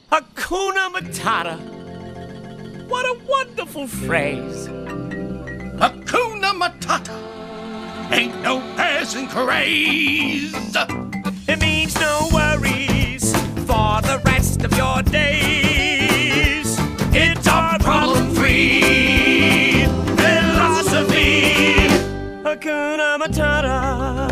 Hakuna Matata. What a wonderful phrase. Hakuna Matata. Ain't no passing craze. It means no worries for the rest of your days. It's our problem-free philosophy. Hakuna Matata.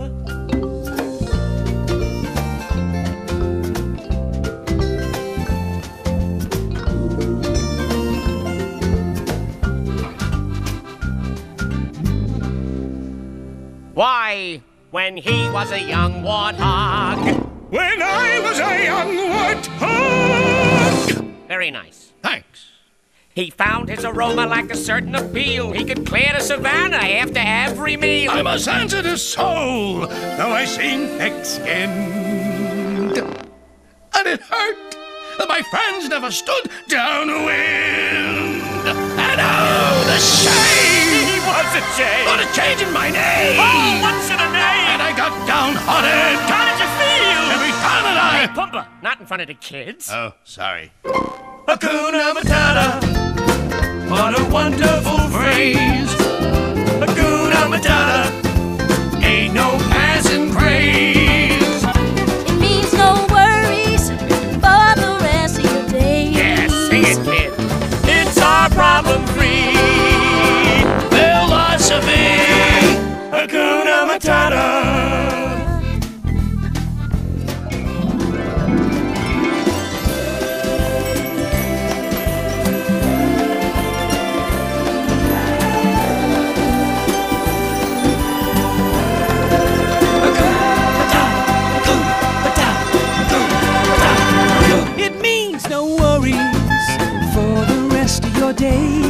Why, when he was a young warthog. When I was a young warthog. Very nice. Thanks. He found his aroma lacked a certain appeal. He could clear the savannah after every meal. I'm a sensitive soul, though I seem thick-skinned. And it hurt that my friends never stood downwind. And oh, the shame! He was a shame. What a change in my name! Oh, what's in a name? And I got downhearted. How did you feel? Every time that Hey, Pumbaa, not in front of the kids. Oh, sorry. Hakuna Matata. What a wonderful phrase. Hakuna Matata. Ain't no passing craze. It means no worries for the rest of your days. Yeah, sing it, kid. It's our problem-free Philosophy. Hakuna Matata. It means no worries for the rest of your days.